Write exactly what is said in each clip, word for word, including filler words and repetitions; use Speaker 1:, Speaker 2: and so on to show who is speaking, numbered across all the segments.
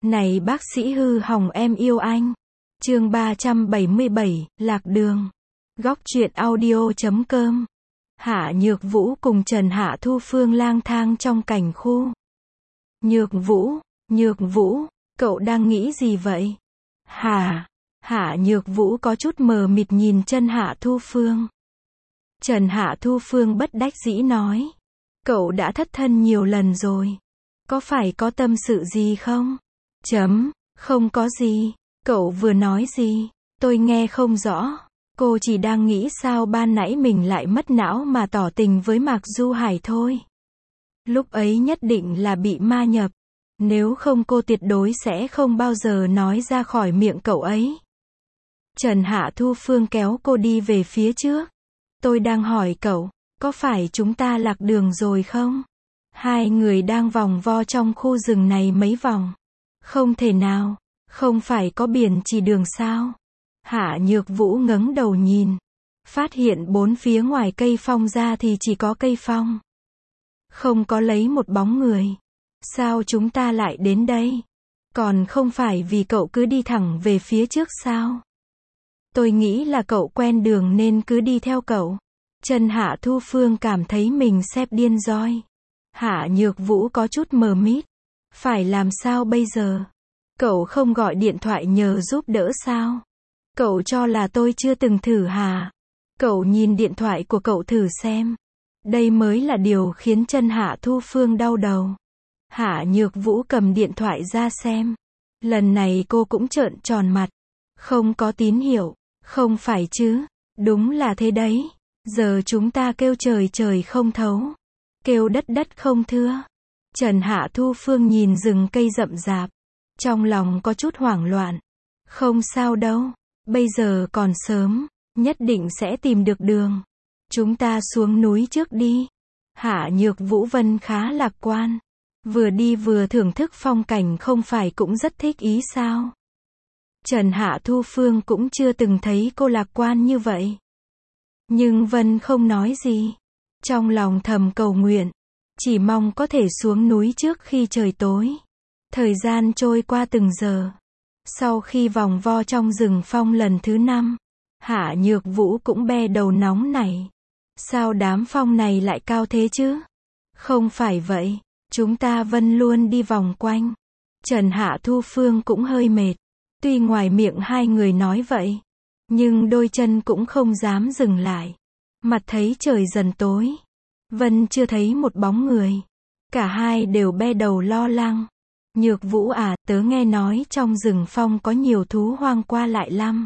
Speaker 1: Này bác sĩ hư hỏng em yêu anh. Chương ba trăm bảy mươi bảy, Lạc Đường. Góc truyện audio chấm com. Hạ Nhược Vũ cùng Trần Hạ Thu Phương lang thang trong cảnh khu. Nhược Vũ, Nhược Vũ, cậu đang nghĩ gì vậy? Hả? Hạ Nhược Vũ có chút mờ mịt nhìn Trần Hạ Thu Phương. Trần Hạ Thu Phương bất đắc dĩ nói. Cậu đã thất thân nhiều lần rồi. Có phải có tâm sự gì không? Chấm, không có gì. Cậu vừa nói gì? Tôi nghe không rõ. Cô chỉ đang nghĩ sao ban nãy mình lại mất não mà tỏ tình với Mạc Du Hải thôi. Lúc ấy nhất định là bị ma nhập. Nếu không cô tuyệt đối sẽ không bao giờ nói ra khỏi miệng cậu ấy. Trần Hạ Thu Phương kéo cô đi về phía trước. Tôi đang hỏi cậu, có phải chúng ta lạc đường rồi không? Hai người đang vòng vo trong khu rừng này mấy vòng. Không thể nào, không phải có biển chỉ đường sao? Hạ Nhược Vũ ngẩng đầu nhìn, phát hiện bốn phía ngoài cây phong ra thì chỉ có cây phong. Không có lấy một bóng người. Sao chúng ta lại đến đây? Còn không phải vì cậu cứ đi thẳng về phía trước sao? Tôi nghĩ là cậu quen đường nên cứ đi theo cậu. Trần Hạ Thu Phương cảm thấy mình sắp điên rồi. Hạ Nhược Vũ có chút mờ mịt. Phải làm sao bây giờ? Cậu không gọi điện thoại nhờ giúp đỡ sao? Cậu cho là tôi chưa từng thử hả? Cậu nhìn điện thoại của cậu thử xem. Đây mới là điều khiến Trần Hạ Thu Phương đau đầu. Hạ Nhược Vũ cầm điện thoại ra xem. Lần này cô cũng trợn tròn mặt. Không có tín hiệu. Không phải chứ? Đúng là thế đấy. Giờ chúng ta kêu trời trời không thấu. Kêu đất đất không thưa. Trần Hạ Thu Phương nhìn rừng cây rậm rạp. Trong lòng có chút hoảng loạn. Không sao đâu. Bây giờ còn sớm. Nhất định sẽ tìm được đường. Chúng ta xuống núi trước đi. Hạ Nhược Vũ Vân khá lạc quan. Vừa đi vừa thưởng thức phong cảnh không phải cũng rất thích ý sao? Trần Hạ Thu Phương cũng chưa từng thấy cô lạc quan như vậy. Nhưng Vân không nói gì. Trong lòng thầm cầu nguyện. Chỉ mong có thể xuống núi trước khi trời tối. Thời gian trôi qua từng giờ. Sau khi vòng vo trong rừng phong lần thứ năm, Hạ Nhược Vũ cũng be đầu nóng này. Sao đám phong này lại cao thế chứ? Không phải vậy. Chúng ta vẫn luôn đi vòng quanh. Trần Hạ Thu Phương cũng hơi mệt. Tuy ngoài miệng hai người nói vậy, nhưng đôi chân cũng không dám dừng lại. Mặt thấy trời dần tối. Vân chưa thấy một bóng người. Cả hai đều be đầu lo lắng. Nhược Vũ à, tớ nghe nói trong rừng phong có nhiều thú hoang qua lại lắm.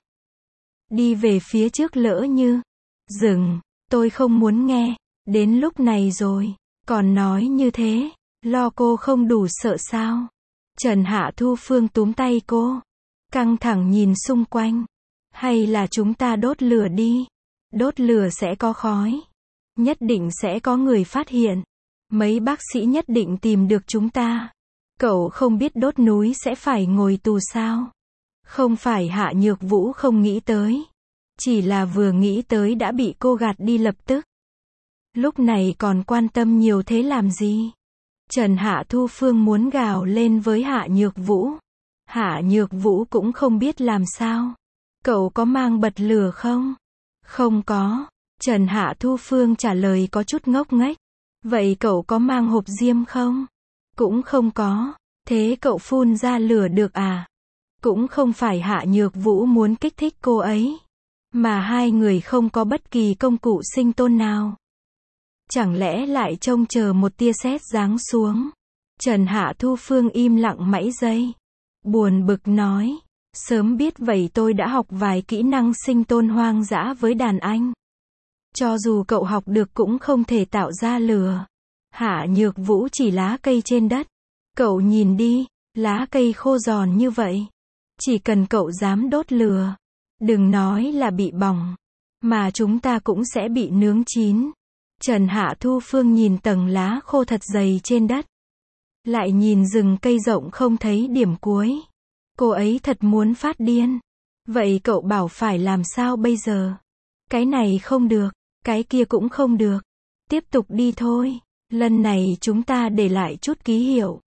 Speaker 1: Đi về phía trước lỡ như rừng, tôi không muốn nghe. Đến lúc này rồi, còn nói như thế, lo cô không đủ sợ sao? Trần Hạ Thu Phương túm tay cô, căng thẳng nhìn xung quanh. Hay là chúng ta đốt lửa đi? Đốt lửa sẽ có khói. Nhất định sẽ có người phát hiện. Mấy bác sĩ nhất định tìm được chúng ta. Cậu không biết đốt núi sẽ phải ngồi tù sao? Không phải Hạ Nhược Vũ không nghĩ tới. Chỉ là vừa nghĩ tới đã bị cô gạt đi lập tức. Lúc này còn quan tâm nhiều thế làm gì? Trần Hạ Thu Phương muốn gào lên với Hạ Nhược Vũ. Hạ Nhược Vũ cũng không biết làm sao. Cậu có mang bật lửa không? Không có. Trần Hạ Thu Phương trả lời có chút ngốc nghếch. Vậy cậu có mang hộp diêm không? Cũng không có. Thế cậu phun ra lửa được à? Cũng không phải Hạ Nhược Vũ muốn kích thích cô ấy. Mà hai người không có bất kỳ công cụ sinh tồn nào. Chẳng lẽ lại trông chờ một tia sét giáng xuống? Trần Hạ Thu Phương im lặng mãi giây. Buồn bực nói. Sớm biết vậy tôi đã học vài kỹ năng sinh tồn hoang dã với đàn anh. Cho dù cậu học được cũng không thể tạo ra lửa. Hạ Nhược Vũ chỉ lá cây trên đất. Cậu nhìn đi, lá cây khô giòn như vậy. Chỉ cần cậu dám đốt lửa, đừng nói là bị bỏng, mà chúng ta cũng sẽ bị nướng chín. Trần Hạ Thu Phương nhìn tầng lá khô thật dày trên đất. Lại nhìn rừng cây rộng không thấy điểm cuối. Cô ấy thật muốn phát điên. Vậy cậu bảo phải làm sao bây giờ? Cái này không được, cái kia cũng không được. Tiếp tục đi thôi. Lần này chúng ta để lại chút ký hiệu.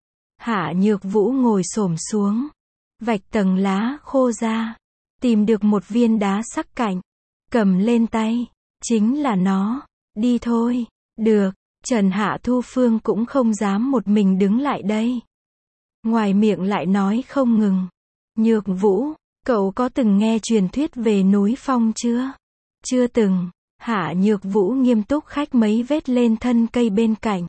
Speaker 1: Hạ Nhược Vũ ngồi xổm xuống, vạch tầng lá khô ra, tìm được một viên đá sắc cạnh, cầm lên tay, chính là nó, đi thôi, được, Trần Hạ Thu Phương cũng không dám một mình đứng lại đây. Ngoài miệng lại nói không ngừng. Nhược Vũ, cậu có từng nghe truyền thuyết về núi Phong chưa? Chưa từng. Hạ Nhược Vũ nghiêm túc khách mấy vết lên thân cây bên cạnh.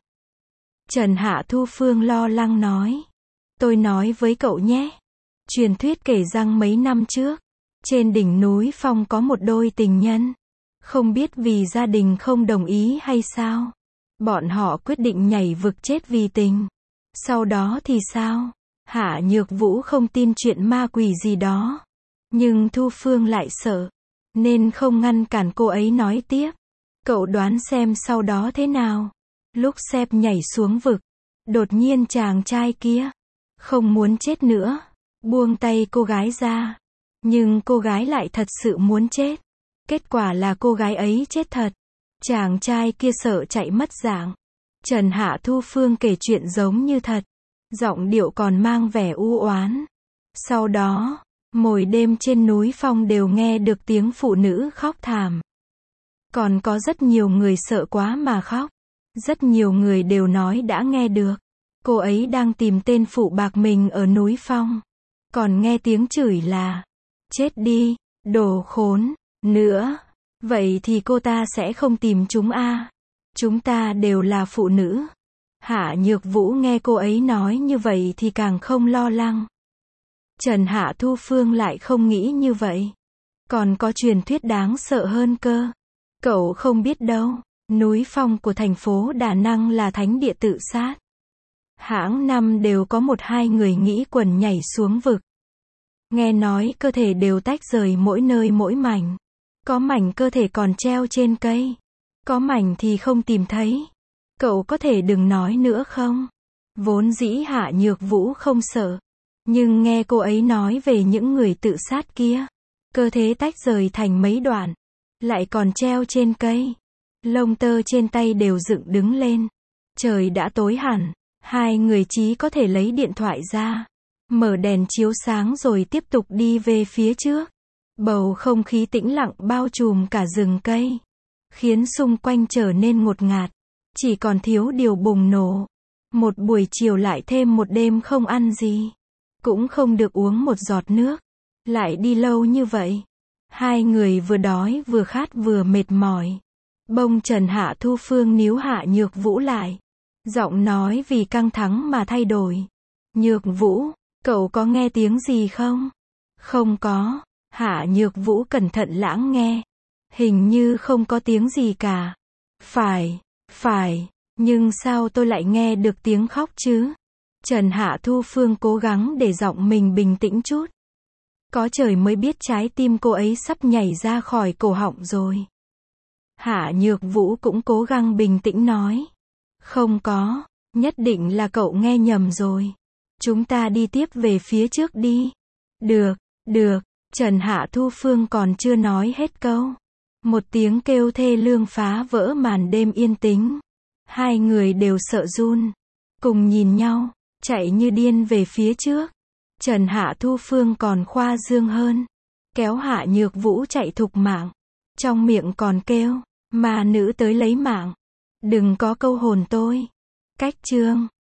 Speaker 1: Trần Hạ Thu Phương lo lắng nói. Tôi nói với cậu nhé. Truyền thuyết kể rằng mấy năm trước, trên đỉnh núi Phong có một đôi tình nhân. Không biết vì gia đình không đồng ý hay sao. Bọn họ quyết định nhảy vực chết vì tình. Sau đó thì sao? Hạ Nhược Vũ không tin chuyện ma quỷ gì đó. Nhưng Thu Phương lại sợ. Nên không ngăn cản cô ấy nói tiếp. Cậu đoán xem sau đó thế nào? Lúc Sếp nhảy xuống vực, đột nhiên chàng trai kia không muốn chết nữa, buông tay cô gái ra. Nhưng cô gái lại thật sự muốn chết. Kết quả là cô gái ấy chết thật. Chàng trai kia sợ chạy mất dạng. Trần Hạ Thu Phương kể chuyện giống như thật. Giọng điệu còn mang vẻ u oán. Sau đó, mỗi đêm trên núi Phong đều nghe được tiếng phụ nữ khóc thảm. Còn có rất nhiều người sợ quá mà khóc. Rất nhiều người đều nói đã nghe được. Cô ấy đang tìm tên phụ bạc mình ở núi Phong. Còn nghe tiếng chửi là, chết đi, đồ khốn, nữa. Vậy thì cô ta sẽ không tìm chúng à? Chúng ta đều là phụ nữ. Hạ Nhược Vũ nghe cô ấy nói như vậy thì càng không lo lắng. Trần Hạ Thu Phương lại không nghĩ như vậy. Còn có truyền thuyết đáng sợ hơn cơ. Cậu không biết đâu, núi Phong của thành phố Đà Nẵng là thánh địa tự sát. Hãng năm đều có một hai người nghĩ quần nhảy xuống vực. Nghe nói cơ thể đều tách rời mỗi nơi mỗi mảnh. Có mảnh cơ thể còn treo trên cây. Có mảnh thì không tìm thấy. Cậu có thể đừng nói nữa không? Vốn dĩ Hạ Nhược Vũ không sợ. Nhưng nghe cô ấy nói về những người tự sát kia. Cơ thể tách rời thành mấy đoạn. Lại còn treo trên cây. Lông tơ trên tay đều dựng đứng lên. Trời đã tối hẳn. Hai người chỉ có thể lấy điện thoại ra. Mở đèn chiếu sáng rồi tiếp tục đi về phía trước. Bầu không khí tĩnh lặng bao trùm cả rừng cây. Khiến xung quanh trở nên ngột ngạt. Chỉ còn thiếu điều bùng nổ. Một buổi chiều lại thêm một đêm không ăn gì. Cũng không được uống một giọt nước. Lại đi lâu như vậy. Hai người vừa đói vừa khát vừa mệt mỏi. Bông Trần Hạ Thu Phương níu Hạ Nhược Vũ lại. Giọng nói vì căng thẳng mà thay đổi. Nhược Vũ, cậu có nghe tiếng gì không? Không có. Hạ Nhược Vũ cẩn thận lắng nghe. Hình như không có tiếng gì cả. Phải, phải, nhưng sao tôi lại nghe được tiếng khóc chứ? Trần Hạ Thu Phương cố gắng để giọng mình bình tĩnh chút. Có trời mới biết trái tim cô ấy sắp nhảy ra khỏi cổ họng rồi. Hạ Nhược Vũ cũng cố gắng bình tĩnh nói. Không có, nhất định là cậu nghe nhầm rồi. Chúng ta đi tiếp về phía trước đi. Được, được, Trần Hạ Thu Phương còn chưa nói hết câu. Một tiếng kêu thê lương phá vỡ màn đêm yên tĩnh. Hai người đều sợ run. Cùng nhìn nhau, chạy như điên về phía trước. Trần Hạ Thu Phương còn khoa dương hơn. Kéo Hạ Nhược Vũ chạy thục mạng. Trong miệng còn kêu, ma nữ tới lấy mạng. Đừng có câu hồn tôi. Cách chương